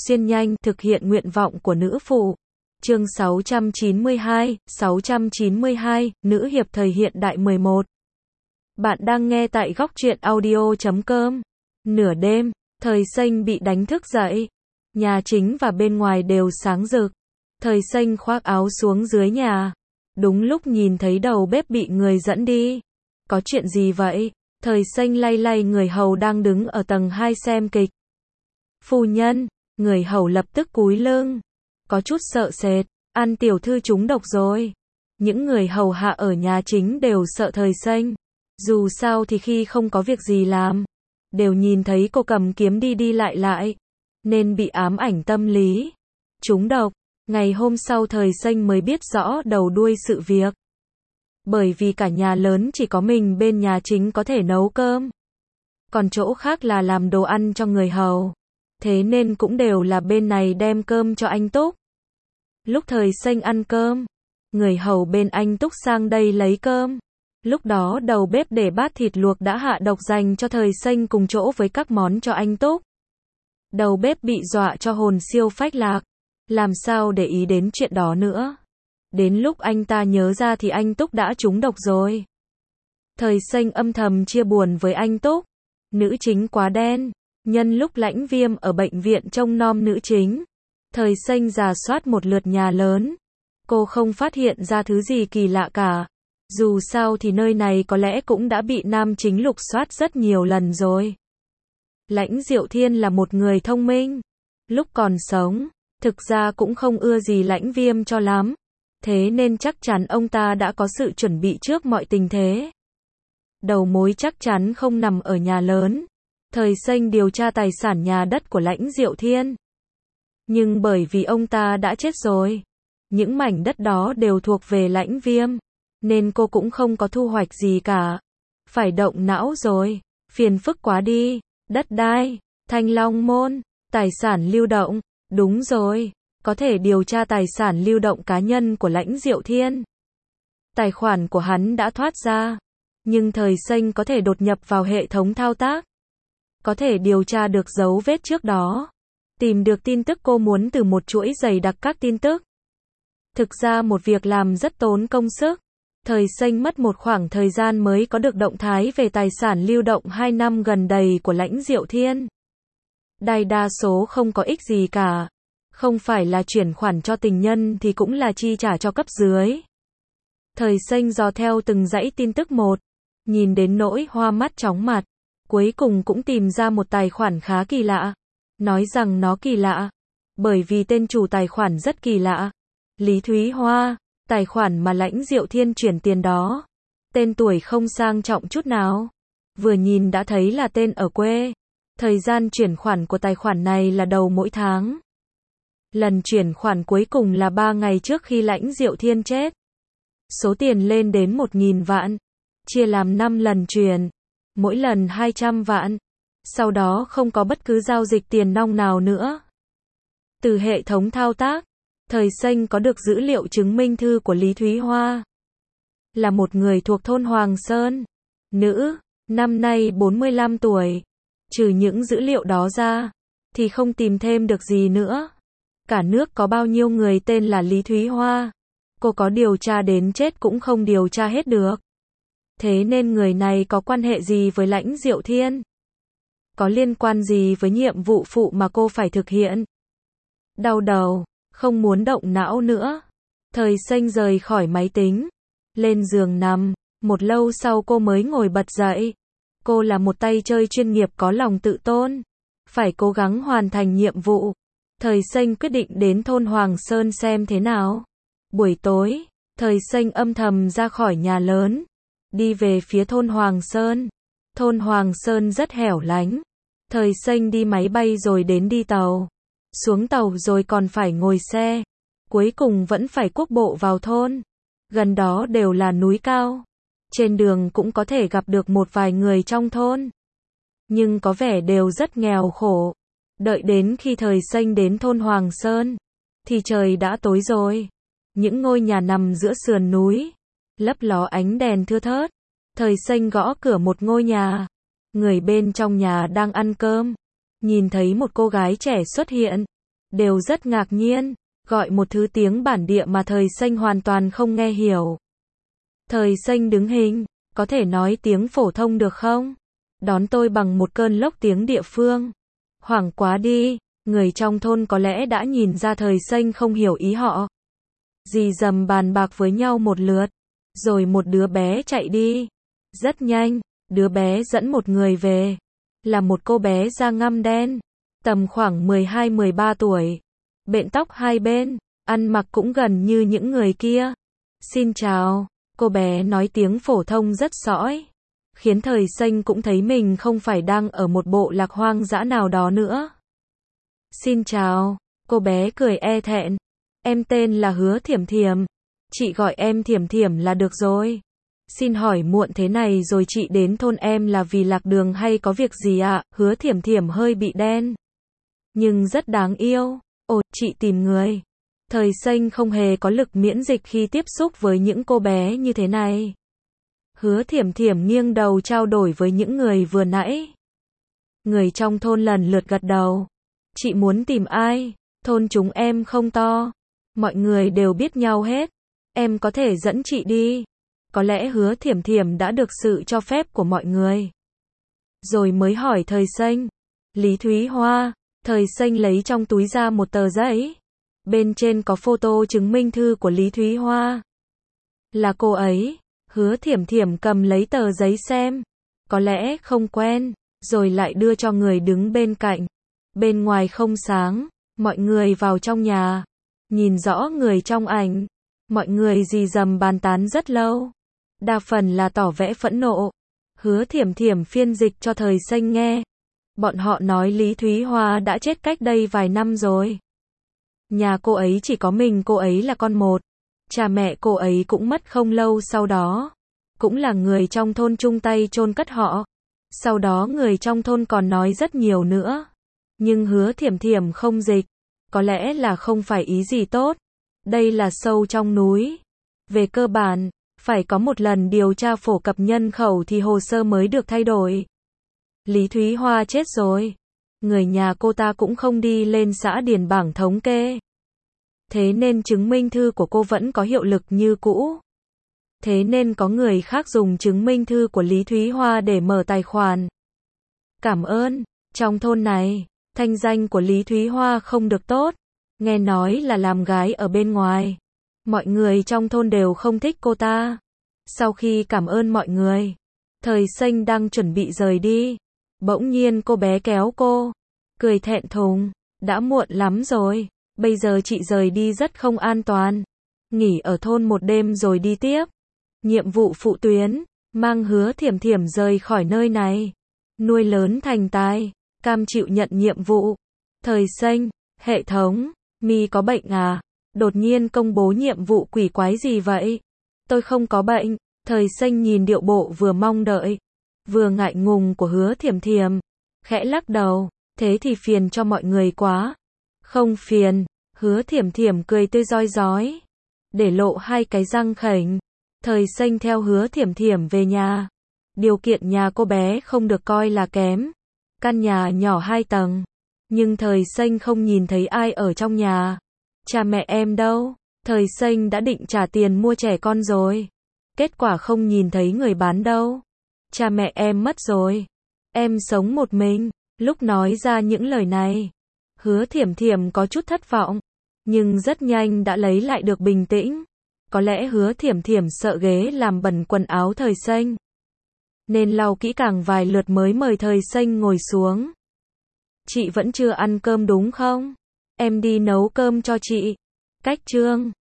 xuyên nhanh, thực hiện nguyện vọng của nữ phụ. Chương 692, Nữ hiệp thời hiện đại 11. Bạn đang nghe tại góc truyện audio.com. Nửa đêm, Thời Xanh bị đánh thức dậy. Nhà chính và bên ngoài đều sáng rực. Thời Xanh khoác áo xuống dưới nhà. Đúng lúc nhìn thấy đầu bếp bị người dẫn đi. Có chuyện gì vậy? Thời Xanh lay lay người hầu đang đứng ở tầng 2 xem kịch. Phu nhân, người hầu lập tức cúi lưng. Có chút sợ sệt, An tiểu thư trúng độc rồi. Những người hầu hạ ở nhà chính đều sợ Thời Xanh. Dù sao thì khi không có việc gì làm, đều nhìn thấy cô cầm kiếm đi đi lại, nên bị ám ảnh tâm lý. Trúng độc, ngày hôm sau Thời Xanh mới biết rõ đầu đuôi sự việc. Bởi vì cả nhà lớn chỉ có mình bên nhà chính có thể nấu cơm. Còn chỗ khác là làm đồ ăn cho người hầu. Thế nên cũng đều là bên này đem cơm cho anh Túc. Lúc Thời Xanh ăn cơm, người hầu bên anh Túc sang đây lấy cơm. Lúc đó đầu bếp để bát thịt luộc đã hạ độc dành cho Thời Xanh cùng chỗ với các món cho anh Túc. Đầu bếp bị dọa cho hồn siêu phách lạc. Làm sao để ý đến chuyện đó nữa. Đến lúc anh ta nhớ ra thì anh Túc đã trúng độc rồi. Thời Xanh âm thầm chia buồn với anh Túc. Nữ chính quá đen. Nhân lúc Lãnh Viêm ở bệnh viện trông nom nữ chính, Thời Xanh rà soát một lượt nhà lớn. Cô không phát hiện ra thứ gì kỳ lạ cả. Dù sao thì nơi này có lẽ cũng đã bị nam chính lục soát rất nhiều lần rồi. Lãnh Diệu Thiên là một người thông minh. Lúc còn sống, thực ra cũng không ưa gì Lãnh Viêm cho lắm. Thế nên chắc chắn ông ta đã có sự chuẩn bị trước mọi tình thế. Đầu mối chắc chắn không nằm ở nhà lớn. Thời Xanh điều tra tài sản nhà đất của Lãnh Diệu Thiên. Nhưng bởi vì ông ta đã chết rồi, những mảnh đất đó đều thuộc về Lãnh Viêm, nên cô cũng không có thu hoạch gì cả. Phải động não rồi, phiền phức quá đi. Đất đai, Thanh Long Môn, tài sản lưu động, đúng rồi, có thể điều tra tài sản lưu động cá nhân của Lãnh Diệu Thiên. Tài khoản của hắn đã thoát ra, nhưng Thời Xanh có thể đột nhập vào hệ thống thao tác. Có thể điều tra được dấu vết trước đó. Tìm được tin tức cô muốn từ một chuỗi dày đặc các tin tức. Thực ra một việc làm rất tốn công sức. Thời Xanh mất một khoảng thời gian mới có được động thái về tài sản lưu động 2 năm gần đây của Lãnh Diệu Thiên. Đại đa số không có ích gì cả. Không phải là chuyển khoản cho tình nhân thì cũng là chi trả cho cấp dưới. Thời Xanh dò theo từng dãy tin tức một. Nhìn đến nỗi hoa mắt chóng mặt. Cuối cùng cũng tìm ra một tài khoản khá kỳ lạ. Nói rằng nó kỳ lạ, bởi vì tên chủ tài khoản rất kỳ lạ. Lý Thúy Hoa, tài khoản mà Lãnh Diệu Thiên chuyển tiền đó. Tên tuổi không sang trọng chút nào. Vừa nhìn đã thấy là tên ở quê. Thời gian chuyển khoản của tài khoản này là đầu mỗi tháng. Lần chuyển khoản cuối cùng là 3 ngày trước khi Lãnh Diệu Thiên chết. Số tiền lên đến 1.000 vạn. Chia làm 5 lần chuyển. Mỗi lần 200 vạn. Sau đó không có bất cứ giao dịch tiền nong nào nữa. Từ hệ thống thao tác, Thời Xanh có được dữ liệu chứng minh thư của Lý Thúy Hoa. Là một người thuộc thôn Hoàng Sơn. Nữ, năm nay 45 tuổi. Trừ những dữ liệu đó ra, thì không tìm thêm được gì nữa. Cả nước có bao nhiêu người tên là Lý Thúy Hoa. Cô có điều tra đến chết cũng không điều tra hết được. Thế nên người này có quan hệ gì với Lãnh Diệu Thiên? Có liên quan gì với nhiệm vụ phụ mà cô phải thực hiện? Đau đầu, không muốn động não nữa. Thời Xanh rời khỏi máy tính, lên giường nằm. Một lâu sau cô mới ngồi bật dậy. Cô là một tay chơi chuyên nghiệp có lòng tự tôn. Phải cố gắng hoàn thành nhiệm vụ. Thời Xanh quyết định đến thôn Hoàng Sơn xem thế nào. Buổi tối, Thời Xanh âm thầm ra khỏi nhà lớn. Đi về phía thôn Hoàng Sơn. Thôn Hoàng Sơn rất hẻo lánh. Thời Xanh đi máy bay rồi đến đi tàu. Xuống tàu rồi còn phải ngồi xe. Cuối cùng vẫn phải quốc bộ vào thôn. Gần đó đều là núi cao. Trên đường cũng có thể gặp được một vài người trong thôn. Nhưng có vẻ đều rất nghèo khổ. Đợi đến khi Thời Xanh đến thôn Hoàng Sơn, thì trời đã tối rồi. Những ngôi nhà nằm giữa sườn núi, lấp ló ánh đèn thưa thớt. Thời Xanh gõ cửa một ngôi nhà. Người bên trong nhà đang ăn cơm. Nhìn thấy một cô gái trẻ xuất hiện. đều rất ngạc nhiên, gọi một thứ tiếng bản địa mà thời xanh hoàn toàn không nghe hiểu. Thời xanh đứng hình, có thể nói tiếng phổ thông được không? Đón tôi bằng một cơn lốc tiếng địa phương. Hoảng quá đi, người trong thôn có lẽ đã nhìn ra thời xanh không hiểu ý họ. Dì dầm bàn bạc với nhau một lượt, rồi một đứa bé chạy đi. Rất nhanh, đứa bé dẫn một người về, là một cô bé da ngăm đen, tầm khoảng 12-13 tuổi, bện tóc hai bên, ăn mặc cũng gần như những người kia. Xin chào, cô bé nói tiếng phổ thông rất sõi, khiến thời xanh cũng thấy mình không phải đang ở một bộ lạc hoang dã nào đó nữa. Xin chào, cô bé cười e thẹn, em tên là Hứa Thiểm Thiểm, chị gọi em Thiểm Thiểm là được rồi. Xin hỏi muộn thế này rồi chị đến thôn em là vì lạc đường hay có việc gì ạ? Hứa Thiểm Thiểm hơi bị đen, nhưng rất đáng yêu. Ồ, chị tìm người. Thời xanh không hề có lực miễn dịch khi tiếp xúc với những cô bé như thế này. Hứa Thiểm Thiểm nghiêng đầu trao đổi với những người vừa nãy. Người trong thôn lần lượt gật đầu. Chị muốn tìm ai? Thôn chúng em không to, mọi người đều biết nhau hết. Em có thể dẫn chị đi. Có lẽ Hứa Thiểm Thiểm đã được sự cho phép của mọi người. Rồi mới hỏi thời xanh. Lý Thúy Hoa. Thời xanh lấy trong túi ra một tờ giấy. Bên trên có photo chứng minh thư của Lý Thúy Hoa. Là cô ấy. Hứa Thiểm Thiểm cầm lấy tờ giấy xem. Có lẽ không quen. Rồi lại đưa cho người đứng bên cạnh. Bên ngoài không sáng. Mọi người vào trong nhà. Nhìn rõ người trong ảnh. Mọi người rì rầm bàn tán rất lâu. Đa phần là tỏ vẻ phẫn nộ. Hứa Thiểm Thiểm phiên dịch cho thời xanh nghe. Bọn họ nói Lý Thúy Hoa đã chết cách đây vài năm rồi. Nhà cô ấy chỉ có mình cô ấy là con một. Cha mẹ cô ấy cũng mất không lâu sau đó. Cũng là người trong thôn chung tay chôn cất họ. Sau đó người trong thôn còn nói rất nhiều nữa. Nhưng Hứa Thiểm Thiểm không dịch. Có lẽ là không phải ý gì tốt. Đây là sâu trong núi. Về cơ bản, phải có một lần điều tra phổ cập nhân khẩu thì hồ sơ mới được thay đổi. Lý Thúy Hoa chết rồi. Người nhà cô ta cũng không đi lên xã điền bảng thống kê. Thế nên chứng minh thư của cô vẫn có hiệu lực như cũ. Thế nên có người khác dùng chứng minh thư của Lý Thúy Hoa để mở tài khoản. Cảm ơn, trong thôn này, thanh danh của Lý Thúy Hoa không được tốt. Nghe nói là làm gái ở bên ngoài. Mọi người trong thôn đều không thích cô ta. Sau khi cảm ơn mọi người, thời xanh đang chuẩn bị rời đi. Bỗng nhiên cô bé kéo cô. Cười thẹn thùng. Đã muộn lắm rồi. Bây giờ chị rời đi rất không an toàn. Nghỉ ở thôn một đêm rồi đi tiếp. Nhiệm vụ phụ tuyến. Mang Hứa Thiểm Thiểm rời khỏi nơi này. Nuôi lớn thành tài. Cam chịu nhận nhiệm vụ. Thời xanh. Hệ thống. Mi có bệnh à? Đột nhiên công bố nhiệm vụ quỷ quái gì vậy? Tôi không có bệnh. Thời xanh nhìn điệu bộ vừa mong đợi, vừa ngại ngùng của Hứa Thiểm Thiểm. Khẽ lắc đầu. Thế thì phiền cho mọi người quá. Không phiền. Hứa Thiểm Thiểm cười tươi rói rói. Để lộ hai cái răng khểnh. Thời xanh theo Hứa Thiểm Thiểm về nhà. Điều kiện nhà cô bé không được coi là kém. Căn nhà nhỏ 2 tầng. Nhưng thời xanh không nhìn thấy ai ở trong nhà. Cha mẹ em đâu? Thời xanh đã định trả tiền mua trẻ con rồi. Kết quả không nhìn thấy người bán đâu. Cha mẹ em mất rồi. Em sống một mình. Lúc nói ra những lời này, Hứa Thiểm Thiểm có chút thất vọng. Nhưng rất nhanh đã lấy lại được bình tĩnh. Có lẽ Hứa Thiểm Thiểm sợ ghế làm bẩn quần áo thời xanh. Nên lau kỹ càng vài lượt mới mời thời xanh ngồi xuống. Chị vẫn chưa ăn cơm đúng không? Em đi nấu cơm cho chị. Cách chương